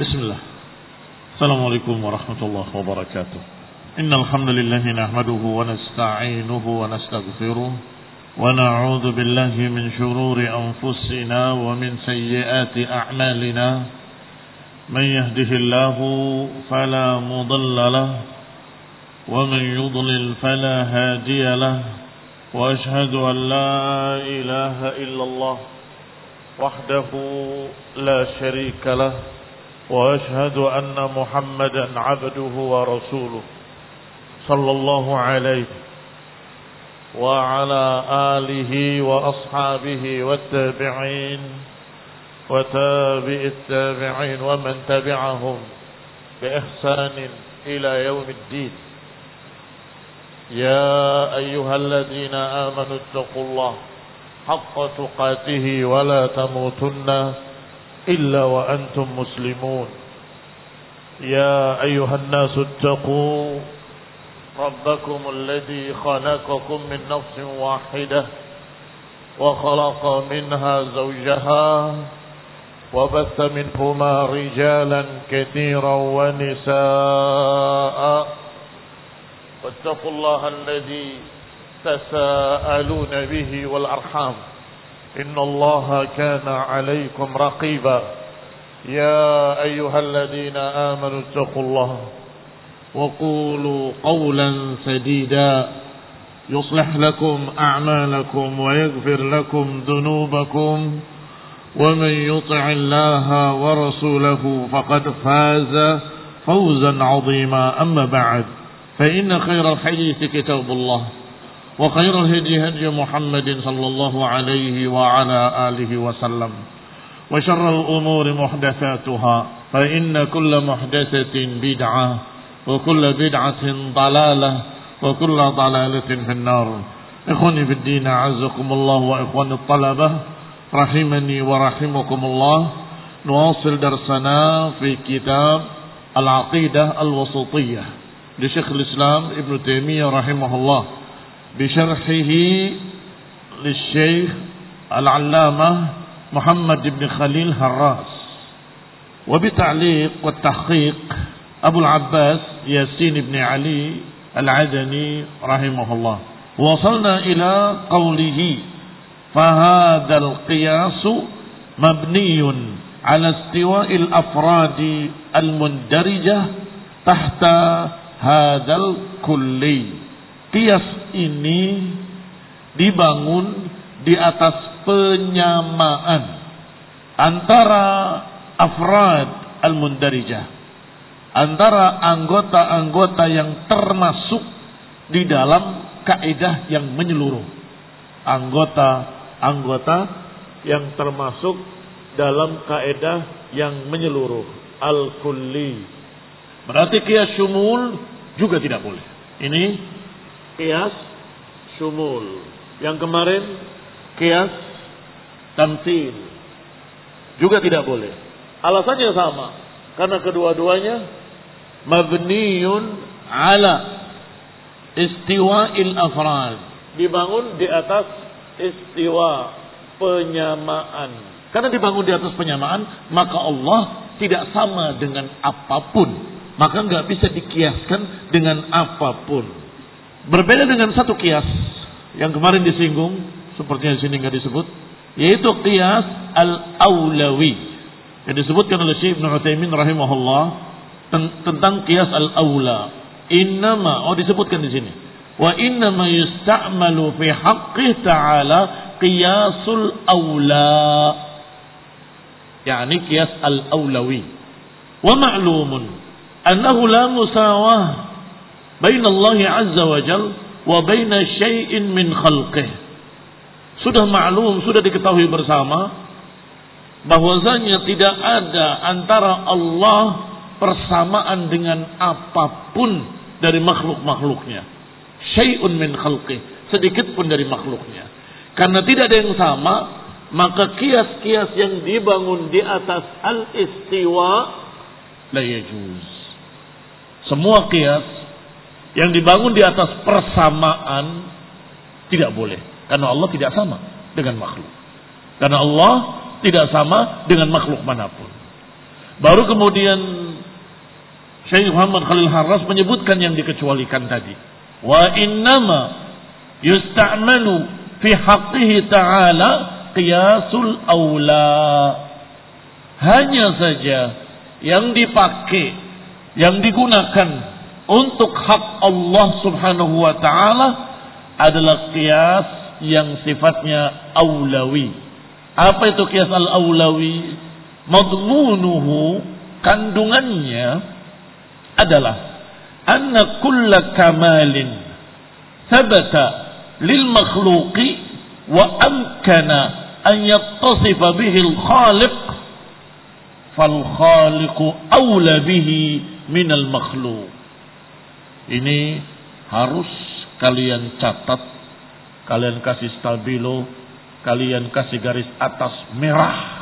Bismillah. Assalamualaikum warahmatullahi wabarakatuh. Innal hamdalillah nahmaduhu wa nasta'inuhu wa nastaghfiruh wa na'udzu billahi min shururi anfusina wa min sayyiati a'malina. Man yahdihillahu fala mudilla lahu wa man yudlil fala hadiya lahu. Wa ashhadu an la ilaha illallah wahdahu la syarika lahu. وأشهد أن محمدا عبده ورسوله صلى الله عليه وعلى آله وأصحابه والتابعين وتابع التابعين ومن تبعهم بإحسان إلى يوم الدين. يا أيها الذين آمنوا اتقوا الله حق تقاته ولا تموتن إلا وأنتم مسلمون. يا أيها الناس اتقوا ربكم الذي خلقكم من نفس واحدة وخلق منها زوجها وبث منهما رجالا كثيرا ونساء واتقوا الله الذي تساءلون به والأرحام إن الله كان عليكم رقيبا. يا أيها الذين آمنوا اتقوا الله وقولوا قولا سديدا يصلح لكم أعمالكم ويغفر لكم ذنوبكم ومن يطع الله ورسوله فقد فاز فوزا عظيما. أما بعد فإن خير الحديث كتاب الله وخير الهدي هدي محمد صلى الله عليه وعلى آله وسلم وشر الأمور محدثاتها فإن كل محدثة بدعة وكل بدعة ضلالة وكل ضلالة في النار. إخواني في الدين أعزكم الله وإخواني الطلبة رحمني ورحمكم الله. نواصل درسنا في كتاب العقيدة الوسطية لشيخ الإسلام ابن تيمية رحمه الله بشرحه للشيخ العلامة محمد بن خليل هراس وبتعليق والتحقيق أبو العباس ياسين بن علي العدني رحمه الله. وصلنا إلى قوله فهذا القياس مبني على استواء الأفراد المندرجة تحت هذا الكلي. Qiyas ini dibangun di atas penyamaan antara afrad al-mundarijah, antara anggota-anggota yang termasuk di dalam kaidah yang menyeluruh. Anggota-anggota yang termasuk dalam kaidah yang menyeluruh. Al-kulli. Berarti qiyas syumul juga tidak boleh. Ini qiyas syumul. Yang kemarin qiyas tamtsil juga tidak boleh. Alasannya sama, karena kedua-duanya mabniun ala istiwa'il afrad, dibangun di atas istiwa, penyamaan. Karena dibangun di atas penyamaan, maka Allah tidak sama dengan apapun, maka enggak bisa dikiaskan dengan apapun. Berbeda dengan satu qiyas yang kemarin disinggung, sepertinya di sini enggak disebut, yaitu qiyas al-aulawi yang disebutkan oleh Syekh Ibnu Utsaimin rahimahullah tentang qiyas al-aula. Disebutkan di sini. Wa innama yusta'malu fi haqqi ta'ala qiyasul aula. Yani qiyas al-aulawi. Wa ma'lumun annahu la musawah baina Allah azza wa jalla wa baina syai'in min khalqih. Sudah maklum, sudah diketahui bersama bahwasanya tidak ada antara Allah persamaan dengan apapun dari makhluk-makhluknya. Syai'un min khalqih, sedikit pun dari makhluknya. Karena tidak ada yang sama, maka kias-kias yang dibangun di atas al-istiwa la yajuz. Semua kias yang dibangun di atas persamaan tidak boleh. Karena Allah tidak sama dengan makhluk. Karena Allah tidak sama dengan makhluk manapun. Baru kemudian Syekh Muhammad Khalil Harras menyebutkan yang dikecualikan tadi. Wa innama yusta'malu fi haqqihi ta'ala qiyasul aula. Hanya saja yang dipakai, yang digunakan untuk hak Allah Subhanahu wa taala adalah qiyas yang sifatnya aulawi. Apa itu qiyas al-aulawi? Madmunuhu, kandungannya adalah anna kulla kamalin thabata lil makhluqi wa amkana an yattasifa bihi al-khaliq fal khaliqu aula bihi min al-makhluq. Ini harus kalian catat, kalian kasih stabilo, kalian kasih garis atas merah.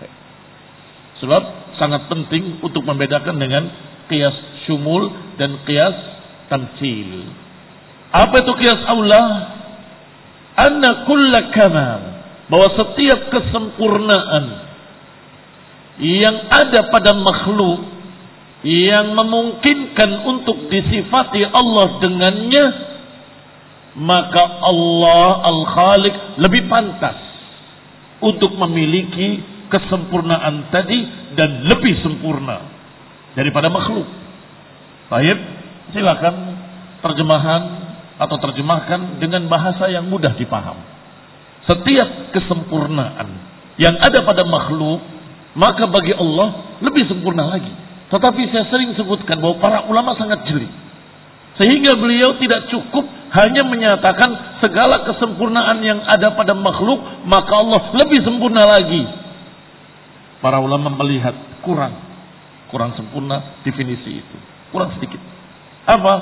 Sebab sangat penting untuk membedakan dengan qiyas syumul dan qiyas tamtsil. Apa itu qiyas aula? Anna kulla kamal, bahwa setiap kesempurnaan yang ada pada makhluk yang memungkinkan untuk disifati Allah dengannya, maka Allah Al-Khaliq lebih pantas untuk memiliki kesempurnaan tadi dan lebih sempurna daripada makhluk. Baik, silakan terjemahan atau terjemahkan dengan bahasa yang mudah dipaham. Setiap kesempurnaan yang ada pada makhluk, maka bagi Allah lebih sempurna lagi. Tetapi saya sering sebutkan bahwa para ulama sangat jeli, sehingga beliau tidak cukup hanya menyatakan segala kesempurnaan yang ada pada makhluk, maka Allah lebih sempurna lagi. Para ulama melihat kurang sempurna definisi itu, kurang sedikit. Apa?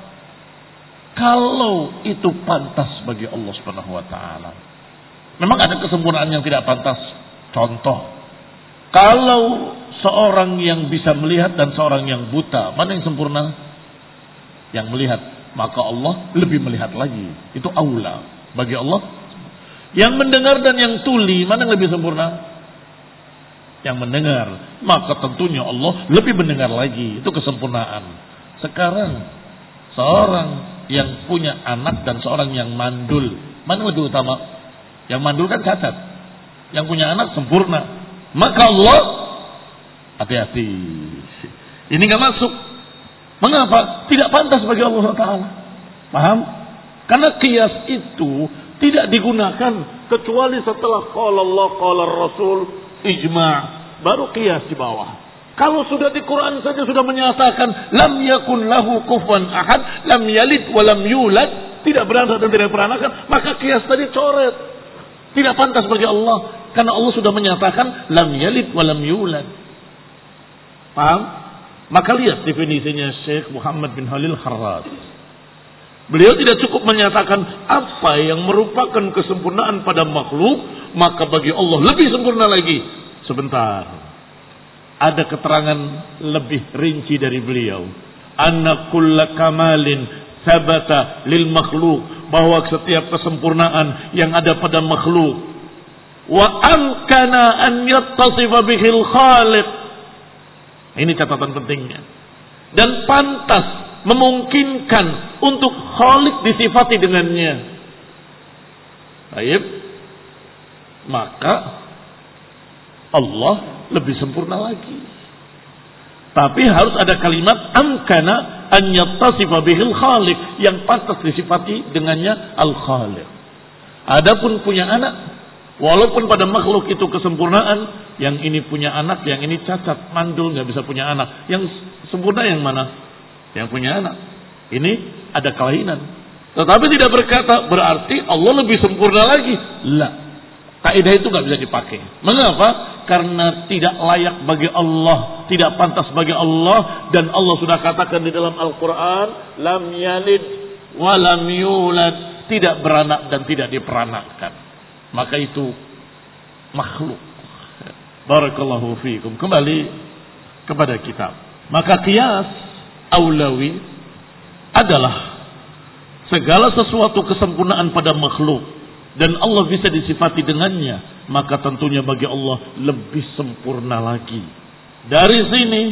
Kalau itu pantas bagi Allah Subhanahu wa taala. Memang ada kesempurnaan yang tidak pantas. Contoh, kalau seorang yang bisa melihat dan seorang yang buta, mana yang sempurna? Yang melihat, maka Allah lebih melihat lagi. Itu aula bagi Allah. Yang mendengar dan yang tuli, mana yang lebih sempurna? Yang mendengar, maka tentunya Allah lebih mendengar lagi. Itu kesempurnaan. Sekarang seorang yang punya anak dan seorang yang mandul, mana lebih utama? Yang mandul kan cacat, yang punya anak sempurna. Maka Allah, hati-hati, ini gak masuk. Mengapa? Tidak pantas bagi Allah Ta'ala. Paham? Karena qiyas itu tidak digunakan kecuali setelah qala Allah, qala Rasul, ijma', baru qiyas di bawah. Kalau sudah di Quran saja sudah menyatakan lam yakun lahu kufuwan ahad, lam yalid wa lam yulad, tidak beranak dan tidak beranakan, maka qiyas tadi coret. Tidak pantas bagi Allah, karena Allah sudah menyatakan lam yalid wa lam yulad. Paham? Maka lihat definisinya Syekh Muhammad bin Khalil Harras. Beliau tidak cukup menyatakan apa yang merupakan kesempurnaan pada makhluk, maka bagi Allah lebih sempurna lagi. Sebentar, ada keterangan lebih rinci dari beliau. Anna kulla kamalin sabata lil makhluk, bahwa setiap kesempurnaan yang ada pada makhluk, wa amkana an yattasifa bihil khaliq. Ini catatan pentingnya. Dan pantas, memungkinkan untuk Khaliq disifati dengannya. Baik. Maka Allah lebih sempurna lagi. Tapi harus ada kalimat amkana an yattasifa bihil khaliq, yang pantas disifati dengannya al-khaliq. Adapun punya anak, walaupun pada makhluk itu kesempurnaan, yang ini punya anak, yang ini cacat, mandul, nggak bisa punya anak. Yang sempurna yang mana? Yang punya anak. Ini ada kelainan. Tetapi tidak berkata berarti Allah lebih sempurna lagi. Lah, kaidah itu nggak bisa dipakai. Mengapa? Karena tidak layak bagi Allah, tidak pantas bagi Allah, dan Allah sudah katakan di dalam Al-Quran, lam yalid wa lam yulad, tidak beranak dan tidak diperanakkan. Maka itu makhluk. Barakallahu fiikum. Kembali kepada kitab. Maka qiyas aulawi adalah segala sesuatu kesempurnaan pada makhluk dan Allah bisa disifati dengannya, maka tentunya bagi Allah lebih sempurna lagi Dari sini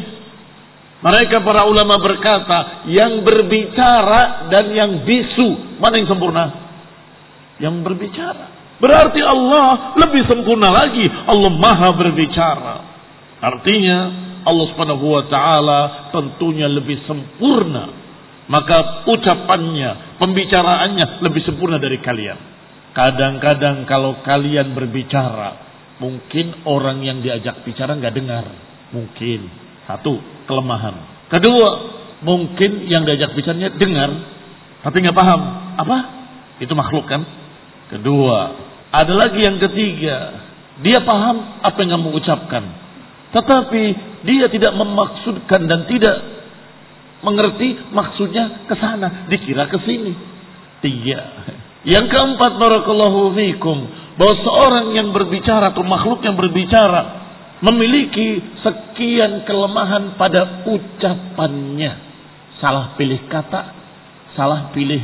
mereka para ulama berkata, yang berbicara dan yang bisu, mana yang sempurna? Yang berbicara. Berarti Allah lebih sempurna lagi. Allah maha berbicara. Artinya Allah subhanahu wa ta'ala tentunya lebih sempurna. Maka ucapannya, pembicaraannya lebih sempurna dari kalian. Kadang-kadang kalau kalian berbicara, mungkin orang yang diajak bicara nggak dengar. Mungkin. Satu, kelemahan. Kedua, mungkin yang diajak bicaranya dengar, tapi nggak paham. Apa? Itu makhluk kan? Kedua, ada lagi yang ketiga. Dia paham apa yang kamu ucapkan, tetapi dia tidak memaksudkan dan tidak mengerti maksudnya ke sana, dikira ke sini. Tiga. Yang keempat, barakallahu fikum, bahwa seorang yang berbicara atau makhluk yang berbicara memiliki sekian kelemahan pada ucapannya. Salah pilih kata, salah pilih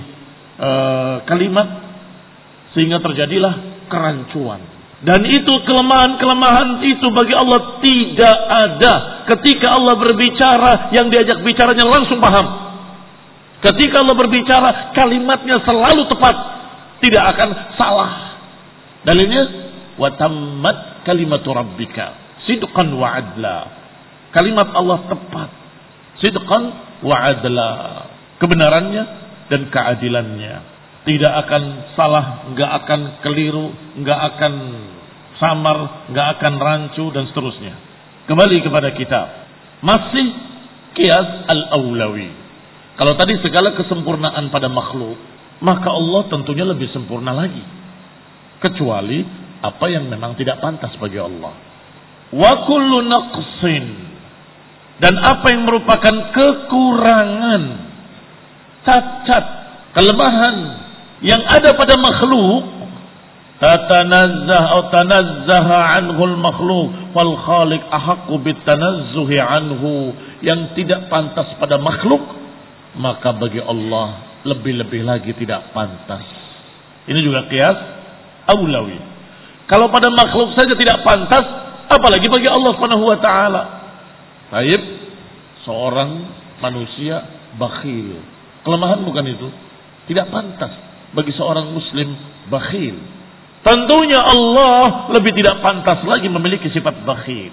kalimat, sehingga terjadilah kerancuan. Dan itu kelemahan-kelemahan itu bagi Allah tidak ada. Ketika Allah berbicara, yang diajak bicaranya langsung paham. Ketika Allah berbicara, kalimatnya selalu tepat, tidak akan salah. Dalilnya, wa tammat kalimatu rabbika sidqan wa adla. Kalimat Allah tepat. Sidqan wa adla. Kebenarannya dan keadilannya. Tidak akan salah, enggak akan keliru, enggak akan samar, enggak akan rancu dan seterusnya. Kembali kepada kitab. Masih qiyas al-awlawi. Kalau tadi segala kesempurnaan pada makhluk, maka Allah tentunya lebih sempurna lagi. Kecuali apa yang memang tidak pantas bagi Allah. Wa kullu naqsin, dan apa yang merupakan kekurangan, cacat, kelemahan yang ada pada makhluk, tatanazzah atau tanazzaha anhul makhluk wal khaliq ahaqqu bitanazzuhi anhu, yang tidak pantas pada makhluk maka bagi Allah lebih-lebih lagi tidak pantas. Ini juga qiyas aulawi. Kalau pada makhluk saja tidak pantas, apalagi bagi Allah Subhanahu wa taala. Baik, seorang manusia bakhil. Kelemahan bukan itu? Tidak pantas bagi seorang muslim bakhil. Tentunya Allah lebih tidak pantas lagi memiliki sifat bakhil.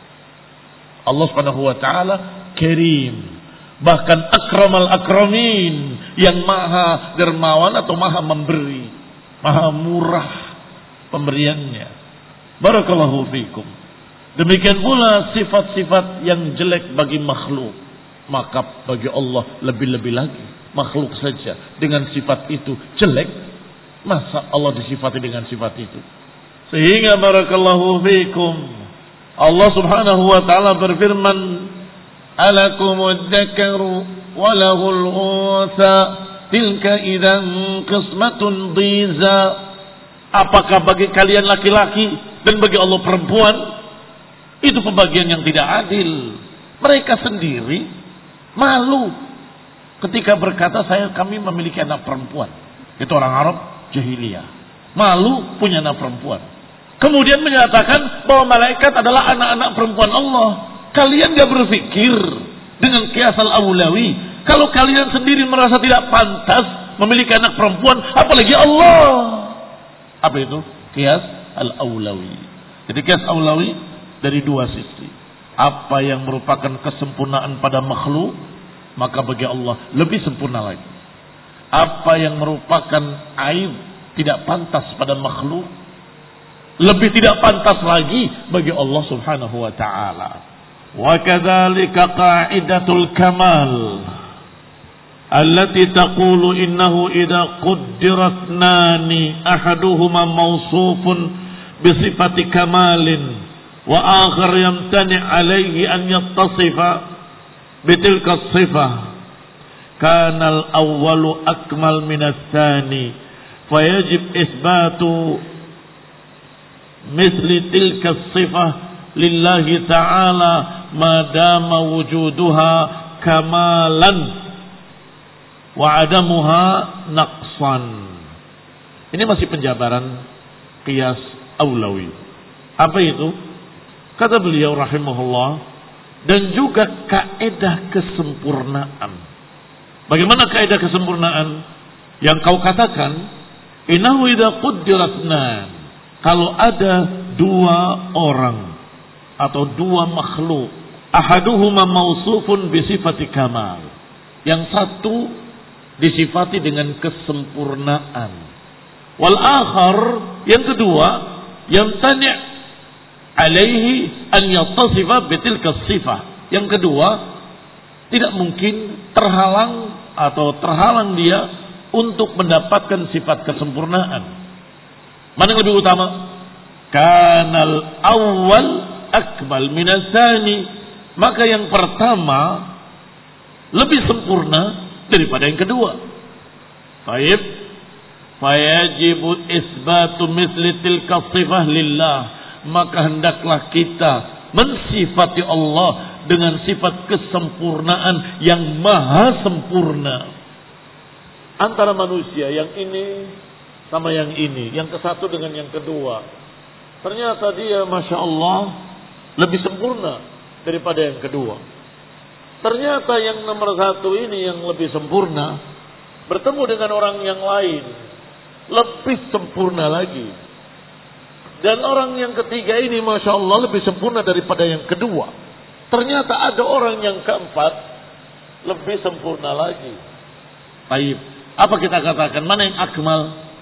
Allah Subhanahu wa taala karim, bahkan akramal akramin, yang maha dermawan atau maha memberi, maha murah pemberiannya. Barakallahu fikum. Demikian pula sifat-sifat yang jelek bagi makhluk, maka bagi Allah lebih-lebih lagi. Makhluk saja dengan sifat itu jelek, masa Allah disifati dengan sifat itu? Sehingga barakallahu fikum, Allah subhanahu wa ta'ala berfirman, alakumud dzakaru walahul unsa tilka idzan qismatun dhiza. Apakah bagi kalian laki-laki dan bagi Allah perempuan? Itu pembagian yang tidak adil. Mereka sendiri malu ketika berkata kami memiliki anak perempuan. Itu orang Arab jahiliyah. Malu punya anak perempuan. Kemudian menyatakan bahwa malaikat adalah anak-anak perempuan Allah. Kalian gak berpikir dengan qiyas al-awlawi. Kalau kalian sendiri merasa tidak pantas memiliki anak perempuan, apalagi Allah. Apa itu? Qiyas al-awlawi. Jadi qiyas awlawi dari dua sisi. Apa yang merupakan kesempurnaan pada makhluk, maka bagi Allah lebih sempurna lagi. Apa yang merupakan aib, tidak pantas pada makhluk, lebih tidak pantas lagi bagi Allah subhanahu wa ta'ala. Wa kadzalika qa'idatul kamal allati taqulu innahu idza quddirat nani ahaduhuma mawsufun bi sifati kamalin wa akhar yamtani alayhi an yattasifa bitilka as-sifah kana al-awwalu akmal min ats-tsani fayajib itsbatu misli tilka as-sifah lillahi ta'ala ma dama wujuduha kamalan wa adamuha naqsan. Ini masih penjabaran qiyas aulawi. Apa itu? Kata beliau rahimahullah, dan juga kaedah kesempurnaan. Bagaimana kaedah kesempurnaan? Yang kau katakan, innahu idza quddirat nan, kalau ada dua orang atau dua makhluk, ahaduhuma mausufun bi sifati kamal, yang satu disifati dengan kesempurnaan, wal akhar, yang kedua, yamtani' alaihi an yattasifa bitilka sifah, yang kedua tidak mungkin terhalang dia untuk mendapatkan sifat kesempurnaan. Mana yang lebih utama? Kanal awal akmal minasani, maka yang pertama lebih sempurna daripada yang kedua. Baik, fayajibu isbatu misli tilka sifah lillah, maka hendaklah kita mensifati Allah dengan sifat kesempurnaan yang maha sempurna. Antara manusia yang ini sama yang ini, yang ke satu dengan yang kedua, ternyata dia Masya Allah lebih sempurna daripada yang kedua. Ternyata yang nomor satu ini yang lebih sempurna bertemu dengan orang yang lain lebih sempurna lagi. Dan orang yang ketiga ini Masya Allah lebih sempurna daripada yang kedua. Ternyata ada orang yang keempat lebih sempurna lagi. Baik, apa kita katakan? Mana yang akmal?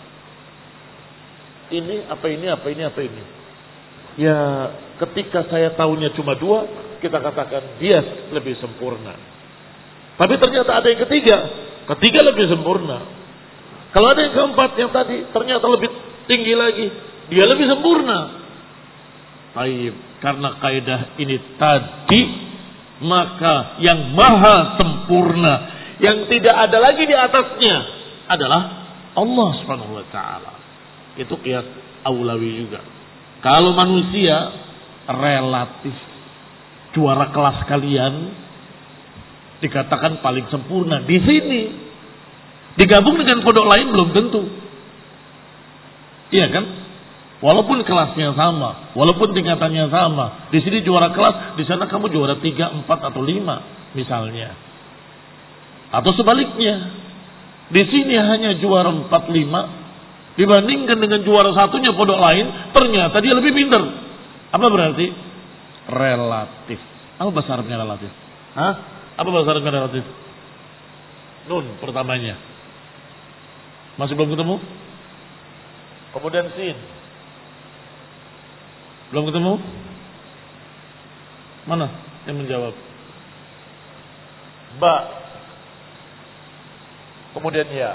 Ini, apa ini, apa ini, apa ini? Ya, ketika saya tahunya cuma dua, kita katakan dia lebih sempurna. Tapi ternyata ada yang ketiga. Ketiga lebih sempurna. Kalau ada yang keempat yang tadi ternyata lebih tinggi lagi, dia lebih sempurna. Baik, karena kaidah ini tadi, maka yang maha sempurna, yang tidak ada lagi di atasnya adalah Allah Subhanahu wa taala. Itu qiyas aulawi juga. Kalau manusia relatif, juara kelas kalian dikatakan paling sempurna di sini, digabung dengan pondok lain belum tentu. Iya kan? Walaupun kelasnya sama, walaupun tingkatannya sama, di sini juara kelas, di sana kamu juara 3, 4 atau 5 misalnya. Atau sebaliknya, di sini hanya juara 4, 5 dibandingkan dengan juara satunya pondok lain, ternyata dia lebih pintar. Apa berarti? Relatif. Apa bahasa Arabnya relatif? Hah? Apa bahasa Arabnya relatif? Nun pertamanya. Masih belum ketemu? Kemudian sin. Belum ketemu? Mana yang menjawab? Ba. Kemudian ya.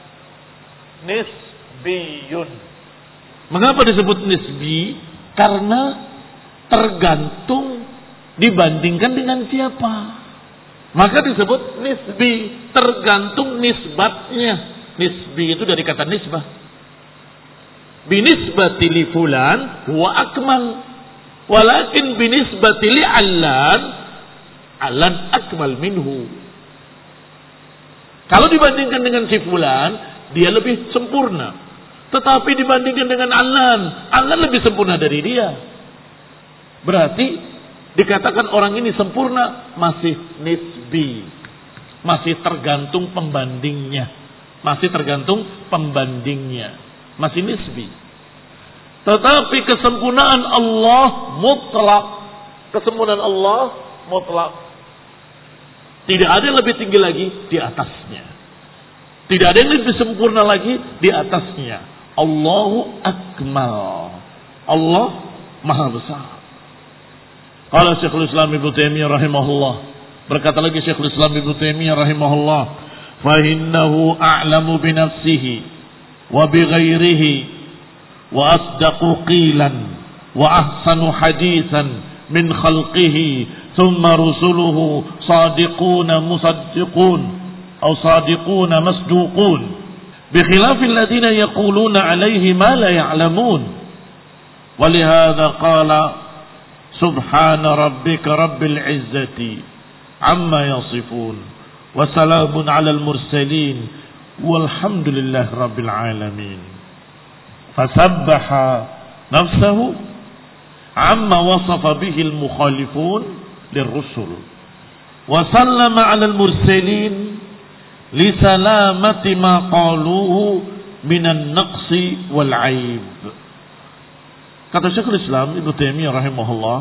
Nisbiyun. Mengapa disebut nisbi? Karena tergantung dibandingkan dengan siapa. Maka disebut nisbi, tergantung nisbatnya. Nisbi itu dari kata nisbah. Binisbati li fulan huwa akmal, walakin binisbati li allan akmal minhu. Kalau dibandingkan dengan si fulan, dia lebih sempurna. Tetapi dibandingkan dengan allan lebih sempurna dari dia. Berarti dikatakan orang ini sempurna masih nisbi, masih tergantung pembandingnya, masih nisbi. Tetapi kesempurnaan Allah mutlak, kesempurnaan Allah mutlak. Tidak ada yang lebih tinggi lagi di atasnya, tidak ada yang lebih sempurna lagi di atasnya. Allahu akmal, Allah maha besar. Qala Syekhul Islam Ibnu Taimiyah rahimahullah, berkata lagi Syekhul Islam Ibnu Taimiyah rahimahullah, fa innahu a'lamu bi nafsihi wa bi ghairihi wa asdaqu qilan wa ahsanu haditsan min khalqihi thumma rusuluhu sadiquna musaddiqun aw sadiquna masduqun bi khilafi alladhina yaquluna alayhi ma la ya'lamun. Wa lihadza qala subhana rabbika rabbil izzati amma yasifun wa salamun alal mursalin walhamdulillahi rabbil alamin. Fasabbaha nafsahu amma wasafa bihi al-mukhalifun lirrusul wa sallama 'alal mursalin li salamati ma qaluhu minan naqsi wal 'aib. Kata Syekhul Islam Ibnu Taimiyah rahimahullah,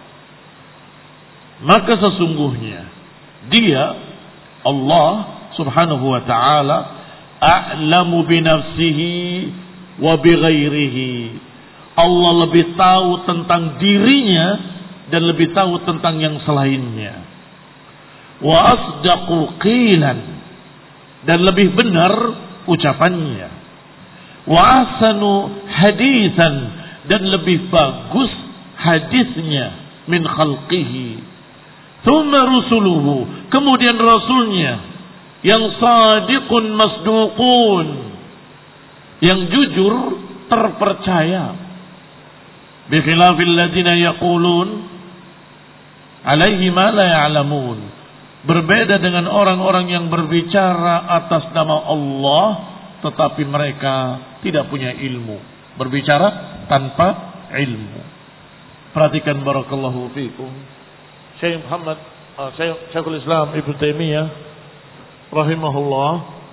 maka sesungguhnya dia Allah subhanahu wa ta'ala a'lamu bi nafsihi wa bi ghairihi. Allah lebih tahu tentang dirinya dan lebih tahu tentang yang selainnya. Wa asdaqu qilan, dan lebih benar ucapannya. Wa ahsanu haditsan, dan lebih bagus hadisnya min khalqihi. Thumma rusuluhu, kemudian rasulnya yang sadiqun masduqun, yang jujur terpercaya. Bi khilafil ladzina yaqulun alaihi ma la ya'lamun, berbeda dengan orang-orang yang berbicara atas nama Allah tetapi mereka tidak punya ilmu, berbicara tanpa ilmu. Perhatikan barakallahu fikum, Syekhul Islam Ibnu Taimiyah rahimahullah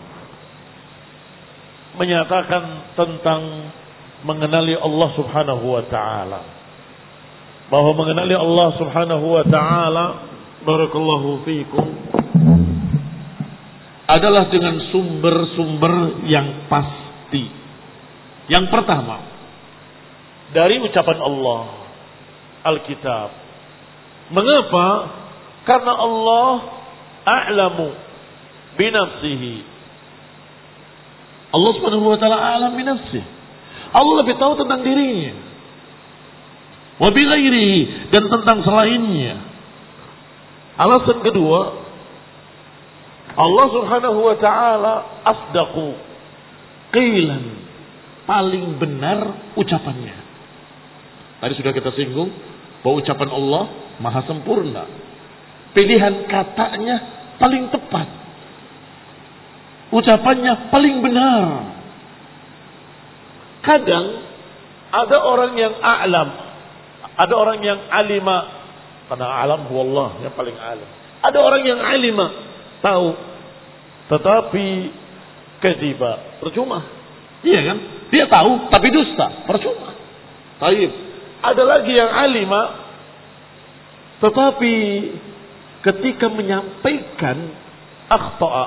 menyatakan tentang mengenali Allah subhanahu wa ta'ala, bahwa mengenali Allah subhanahu wa ta'ala barakallahu fikum adalah dengan sumber-sumber yang pasti. Yang pertama, dari ucapan Allah, Alkitab. Mengapa? Karena Allah a'lamu binafsihi. Allah subhanahu wa ta'ala a'lam binafsihi. Allah lebih tahu tentang dirinya. Wa bi ghairihi, dan tentang selainnya. Alasan kedua, Allah subhanahu wa ta'ala asdaqu qilan, paling benar ucapannya. Tadi sudah kita singgung bahwa ucapan Allah maha sempurna. Pilihan katanya paling tepat. Ucapannya paling benar. Kadang ada orang yang a'lam, ada orang yang alima, karena alam huwallah yang paling alim. Ada orang yang alima, tahu, tetapi kedziba, percuma. Iya kan? Dia tahu tapi dusta, percuma. Taib. Ada lagi yang alima, tetapi ketika menyampaikan akhta'a,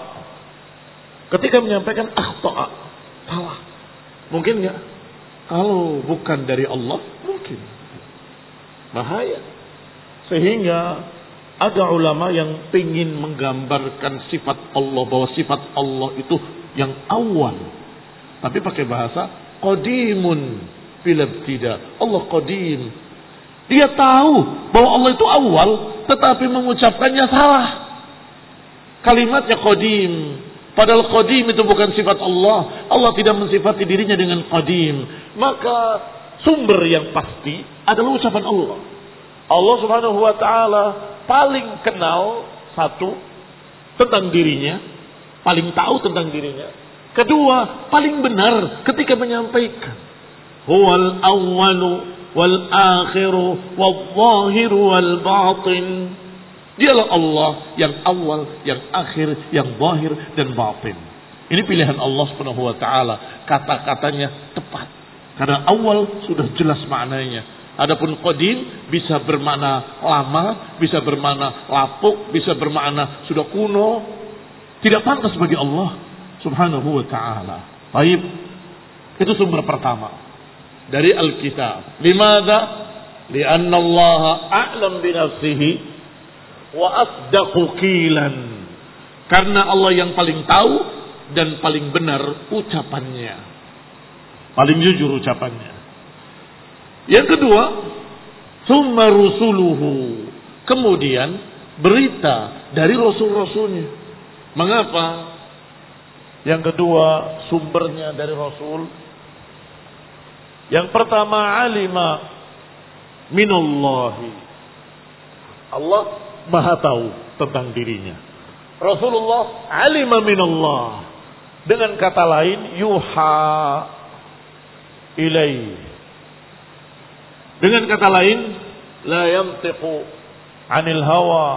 salah. Mungkin enggak? Kalau bukan dari Allah, mungkin. Bahaya. Sehingga ada ulama yang ingin menggambarkan sifat Allah, bahwa sifat Allah itu yang awal, tapi pakai bahasa qadimun fil ibtida. Allah qadim. Dia tahu bahwa Allah itu awal, tetapi mengucapkannya salah. Kalimatnya qadim, padahal qadim itu bukan sifat Allah. Allah tidak mensifati dirinya dengan qadim. Maka sumber yang pasti adalah ucapan Allah. Allah subhanahu wa ta'ala paling kenal, satu, tentang dirinya, paling tahu tentang dirinya. Kedua, paling benar ketika menyampaikan. Huwal awwalu wal akhiru wal zahiru wal batin. Dialah Allah yang awal, yang akhir, yang zahir dan batin. Ini pilihan Allah subhanahu wa ta'ala. Kata-katanya tepat. Karena awal sudah jelas maknanya. Adapun qadim bisa bermakna lama, bisa bermakna lapuk, bisa bermakna sudah kuno. Tidak pantas bagi Allah subhanahu wa ta'ala. Baik. Itu sumber pertama dari Alkitab. Limadha? Lianna Allah a'lam binafsihi wa asdaqu qilan. Karena Allah yang paling tahu dan paling benar ucapannya. Paling jujur ucapannya. Yang kedua, summa rusuluhu. Kemudian berita dari rasul-rasulnya. Mengapa? Yang kedua, sumbernya dari rasul. Yang pertama, alima minallahi. Allah maha tahu tentang dirinya. Rasulullah alima minallah. Dengan kata lain, yuha ilaihi. Dengan kata lain, la yantiqu 'anil hawa.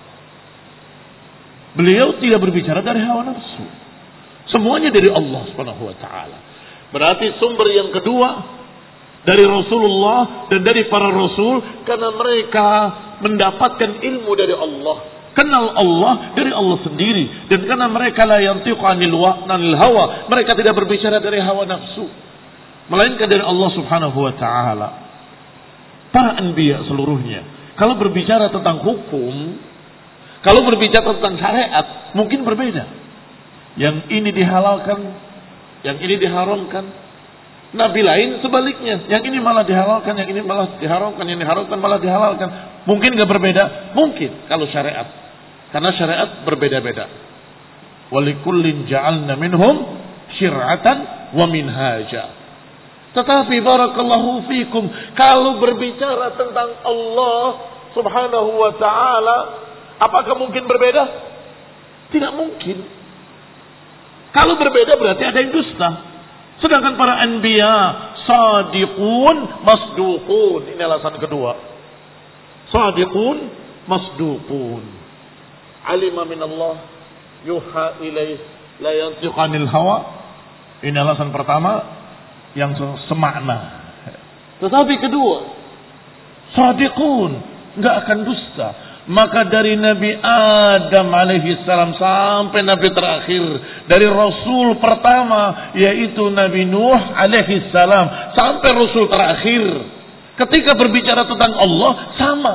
Beliau tidak berbicara dari hawa nafsu. Semuanya dari Allah Subhanahu wa taala. Berarti sumber yang kedua dari Rasulullah dan dari para rasul, karena mereka mendapatkan ilmu dari Allah, kenal Allah dari Allah sendiri, dan karena mereka la yantiqu 'anil hawa, mereka tidak berbicara dari hawa nafsu, melainkan dari Allah Subhanahu wa taala. Para anbiya seluruhnya kalau berbicara tentang hukum, kalau berbicara tentang syariat, mungkin berbeda. Yang ini dihalalkan, yang ini diharamkan. Nabi lain sebaliknya, yang ini malah dihalalkan, yang ini malah diharamkan, yang diharamkan malah dihalalkan. Mungkin gak berbeda? Mungkin kalau syariat. Karena syariat berbeda-beda. Walikullin ja'alna minhum syir'atan wa minhaja. Tetapi barakallahu fikum, kalau berbicara tentang Allah Subhanahu wa ta'ala, apakah mungkin berbeda? Tidak mungkin. Kalau berbeda berarti ada yang dusta. Sedangkan para anbiya sadiqun masduqun. Ini alasan kedua. Sadiqun masduqun. Alima min Allah yuha ilaih la yantiqu 'anil hawa. Ini alasan pertama yang semakna. Tetapi kedua, sadiqun, enggak akan dusta. Maka dari Nabi Adam alaihi salam sampai Nabi terakhir, dari Rasul pertama yaitu Nabi Nuh alaihi salam sampai Rasul terakhir, ketika berbicara tentang Allah sama.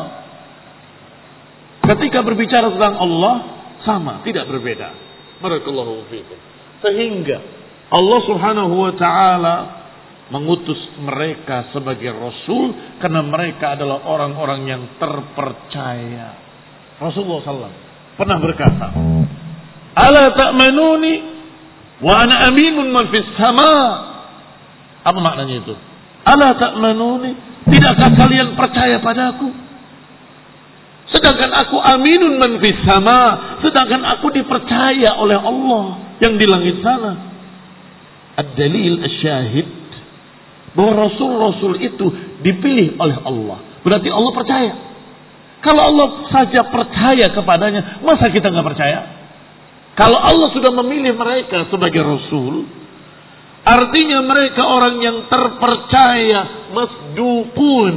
Ketika berbicara tentang Allah sama, tidak berbeda. Barakallahu fiikum. Sehingga Allah Subhanahu wa taala mengutus mereka sebagai rasul karena mereka adalah orang-orang yang terpercaya. Rasulullah SAW pernah berkata, "Ala ta'manuni wa ana aminun man fis sama." Apa maknanya itu? Ala ta'manuni, tidakkah kalian percaya padaku? Sedangkan aku aminun man fis sama, sedangkan aku dipercaya oleh Allah yang di langit sana. Ad-dalil asy-syahid bahwa rasul-rasul itu dipilih oleh Allah. Berarti Allah percaya. Kalau Allah saja percaya kepadanya, masa kita nggak percaya? Kalau Allah sudah memilih mereka sebagai rasul, artinya mereka orang yang terpercaya, masduqun.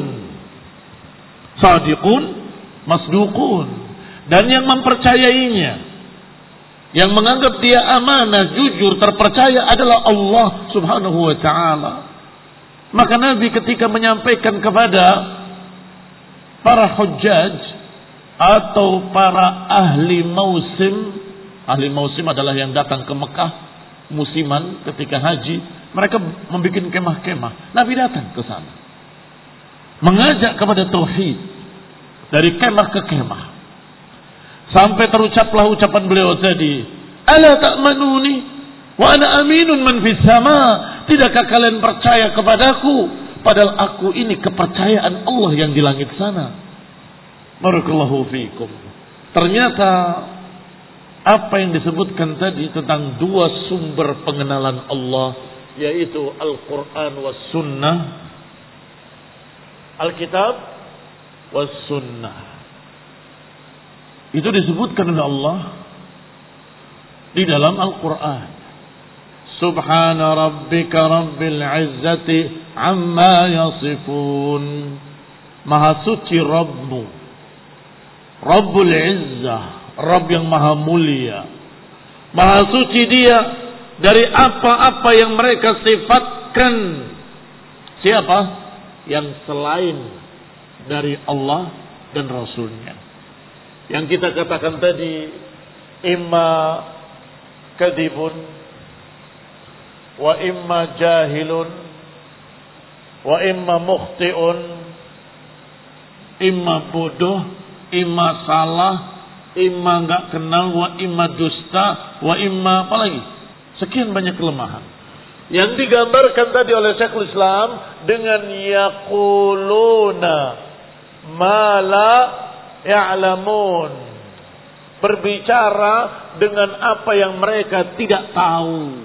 Sadiqun, masduqun. Dan yang mempercayainya, yang menganggap dia amanah, jujur, terpercaya adalah Allah Subhanahu wa ta'ala. Maka Nabi ketika menyampaikan kepada para hujjaj atau para ahli mausim adalah yang datang ke Mekah musiman ketika haji, mereka membuat kemah-kemah. Nabi datang ke sana, mengajak kepada tauhid dari kemah ke kemah, sampai terucaplah ucapan beliau tadi, "Ala ta'manuni wa ana aminun man fis sama." Tidakkah kalian percaya kepadaku? Padahal aku ini kepercayaan Allah yang di langit sana. Barakallahu fiikum. Ternyata apa yang disebutkan tadi tentang dua sumber pengenalan Allah, yaitu Al-Quran was Sunnah, Alkitab was Sunnah, itu disebutkan oleh Allah di dalam Al-Quran. Subhana rabbika rabbil izzati amma yasifun. Maha suci Rabbmu, Rabbul Izzah, Rabb yang maha mulia. Maha suci dia dari apa-apa yang mereka sifatkan. Siapa? Yang selain dari Allah dan Rasulnya. Yang kita katakan tadi, imma kadibun, wa imma jahilun, wa imma mukhti'un, imma bodoh, imma salah, imma enggak kenal, wa imma dusta, wa imma apa lagi? Sekian banyak kelemahan yang digambarkan tadi oleh Syekhul Islam dengan yaquluna ma la ya'lamun, berbicara dengan apa yang mereka tidak tahu,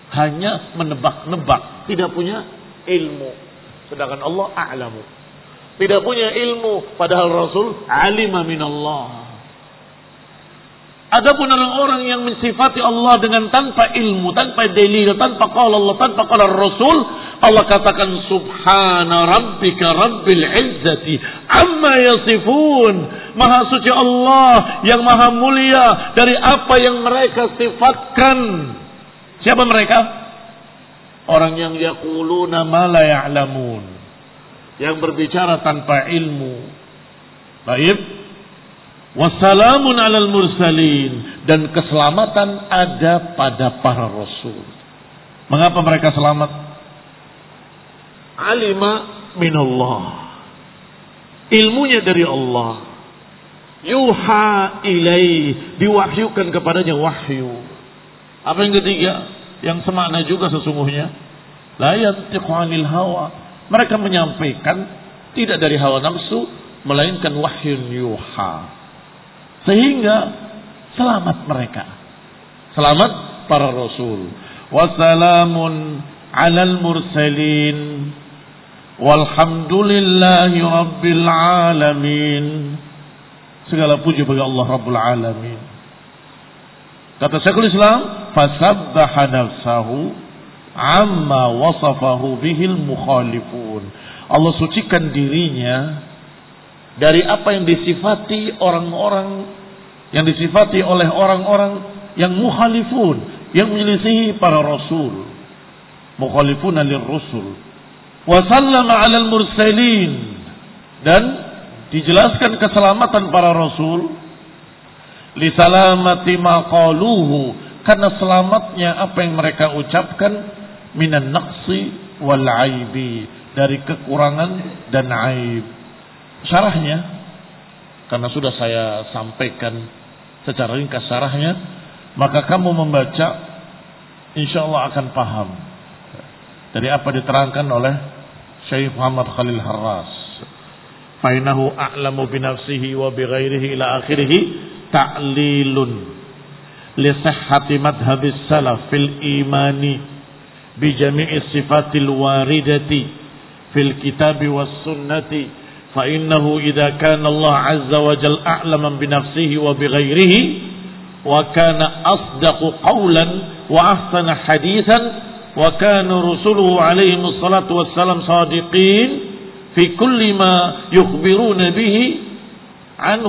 hanya menebak-nebak, tidak punya ilmu. Sedangkan Allah a'lamu. tidak punya ilmu, padahal Rasul alima minallah. Adapun orang-orang yang mensifati Allah dengan tanpa ilmu, tanpa dalil, tanpa qala Allah, tanpa qala Rasul, Allah katakan subhana rabbika rabbil izzati amma yasifun. Maha suci Allah yang maha mulia dari apa yang mereka sifatkan. Siapa mereka? Orang yang yaquluna ma la ya'lamun, yang berbicara tanpa ilmu. Baik. Wassalamun alal mursalin, dan keselamatan ada pada para rasul. Mengapa mereka selamat? Alima minallah, ilmunya dari Allah. Yuha ilaih, diwahyukan kepadanya wahyu. Apa yang ketiga? Yang semakna juga sesungguhnya. La yantiqu 'anil hawa, mereka menyampaikan tidak dari hawa nafsu, melainkan wahyun yuha. Sehingga selamat mereka, selamat para rasul. Wassalamun alal mursalin walhamdulillahi rabbil alamin. Segala puji bagi Allah Rabbul Alamin. Kata Syekhul Islam, fasabbaha nafsahu amma wasafahu bihil mukhalifun. Allah sucikan dirinya dari apa yang disifati orang-orang, yang disifati oleh orang-orang yang mukhalifun, yang menyelisihi para rasul. Mukhalifuna lirrusul. Wa sallama 'alal mursalin, dan dijelaskan keselamatan para rasul li salamati ma qaluhu, karena selamatnya apa yang mereka ucapkan minan naqsi wal aibi, dari kekurangan dan aib. Syarahnya, karena sudah saya sampaikan secara ringkas syarahnya, maka kamu membaca insyaallah akan paham dari apa diterangkan oleh Syekh Muhammad Khalil Harras. Fainahu a'lamu bi nafsihi wa bi ghairihi ila akhirih, ta'lilun li sihhati madhhabis salaf fil imani bi jami'i sifatil waridati fil kitabi was sunnati. فإنه إذا كان الله عز وجل أعلم بنفسه وبغيره وكان أصدق قولا وأحسن حديثا وكان رسله عليهم الصلاة والسلام صادقين في كل ما يخبرون به عنه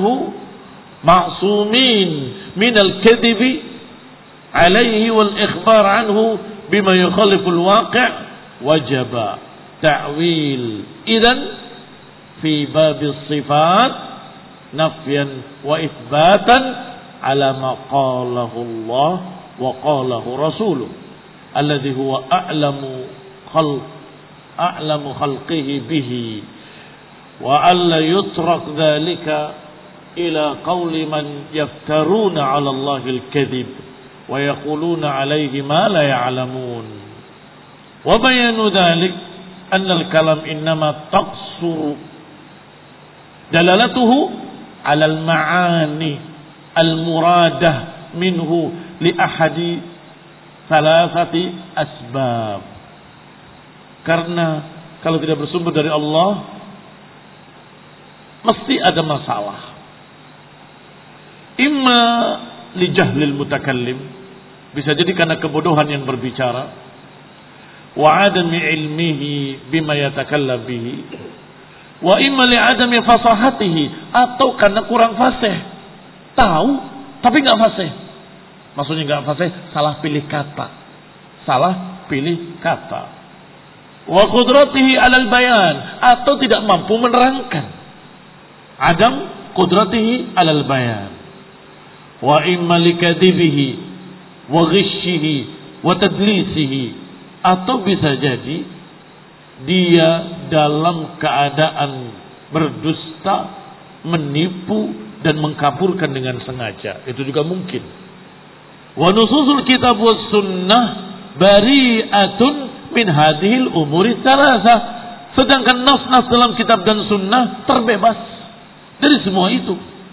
معصومين من الكذب عليه والإخبار عنه بما يخالف الواقع وجب تعويل. إذن في باب الصفات نفيا وإثباتا على ما قاله الله وقاله رسوله الذي هو أعلم خلقه به، وألا يترك ذلك إلى قول من يفترون على الله الكذب ويقولون عليه ما لا يعلمون. وبيان ذلك أن الكلام إنما تقصر dalalatuhu alal ma'ani al-muradah minhu li ahadi salasati asbab. Karena kalau tidak bersumber dari Allah, mesti ada masalah. Imma li jahlil mutakallim, bisa jadi karena kebodohan yang berbicara, wa adami ilmihi bima yatakallam bihi, wa imma li adami fasahatihi, atau karena kurang fasih. Tahu tapi enggak fasih. Maksudnya enggak fasih, salah pilih kata. Salah pilih kata. Wa qudratihi 'alal bayan, atau tidak mampu menerangkan. Adam qudratihi 'alal bayan. Wa imma li kadibihi wa ghishihi wa tadlisihi, atau bisa jadi dia dalam keadaan berdusta, menipu dan mengkafirkan dengan sengaja. Itu juga mungkin. Wa nususul kitab was sunnah bari'atun min hadhil umuri tsalatsa. Sedangkan nas-nas dalam kitab dan sunnah terbebas dari semua itu.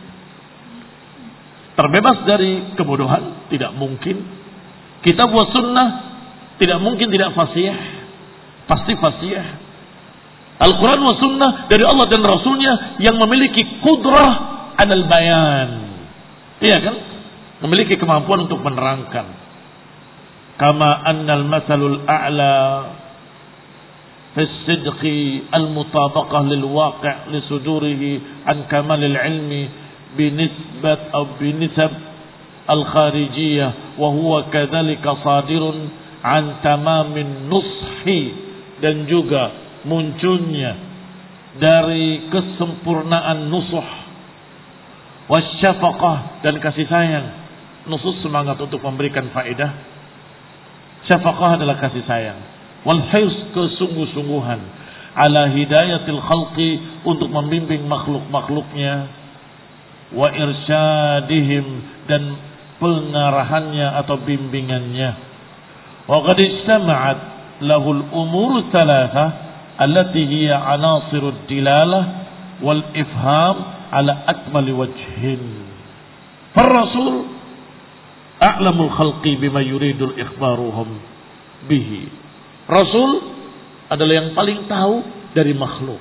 Terbebas dari kebodohan, tidak mungkin. Kitab was sunnah tidak mungkin tidak fasih. Pasti fasih. Al-Quran wa sunnah dari Allah dan Rasulnya yang memiliki kudrah anal bayan. Iya kan? Memiliki kemampuan untuk menerangkan. Kama annal masalul a'la fi sidqi al-mutabaqah lil waqi' li sudurihi an kamalil ilmi binisbat atau binisab al-kharijiyah wa huwa kadzalika sadirun an tamamin nushi, dan juga munculnya dari kesempurnaan nusuh wasyafaqah dan kasih sayang. Nusus semangat untuk memberikan faedah, syafaqah adalah kasih sayang, wal hirs kesungguh-sungguhan ala hidayatil khalqi untuk membimbing makhluk-makhluknya, wa irsyadihim dan pengarahannya atau bimbingannya. Wa qad istama'at lahul umur thalatha allati hiya anasirud dilalah wal ifham ala akmali wajhin. Rasul a'lamul khalqi bima yuridul ikhbaruhum bihi. Rasul adalah yang paling tahu dari makhluk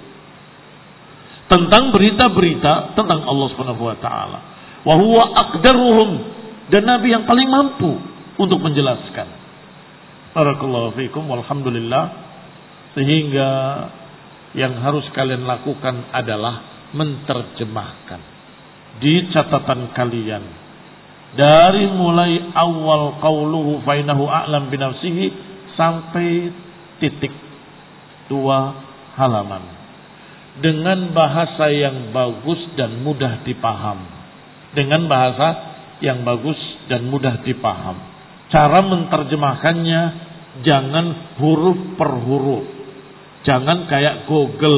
tentang berita-berita tentang Allah Subhanahu wa taala. Wa huwa aqdaruhum, dan nabi yang paling mampu untuk menjelaskan. Barakallahu fiikum walhamdulillah. Sehingga yang harus kalian lakukan adalah menterjemahkan di catatan kalian dari mulai awal qauluhu fainahu a'lam binafsihi sampai titik 2 halaman dengan bahasa yang bagus dan mudah dipaham. Dengan bahasa yang bagus dan mudah dipaham. Cara menterjemahkannya jangan huruf per huruf. Jangan kayak Google.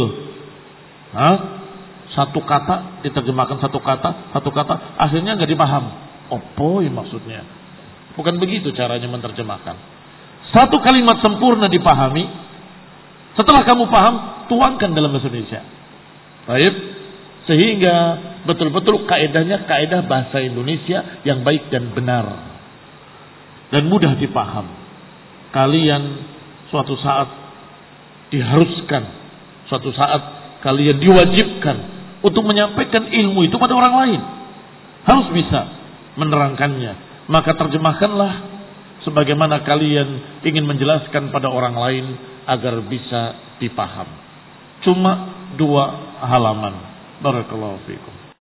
Satu kata diterjemahkan satu kata, akhirnya nggak dipaham. Apa maksudnya? Bukan begitu caranya menterjemahkan. Satu kalimat sempurna dipahami. Setelah kamu paham, tuangkan dalam bahasa Indonesia. Baik. Sehingga betul-betul kaedahnya kaedah bahasa Indonesia yang baik dan benar. Dan mudah dipaham. Kalian suatu saat diharuskan, suatu saat kalian diwajibkan untuk menyampaikan ilmu itu pada orang lain. Harus bisa menerangkannya. Maka terjemahkanlah sebagaimana kalian ingin menjelaskan pada orang lain agar bisa dipaham. Cuma 2 halaman. Barakallahu fiikum.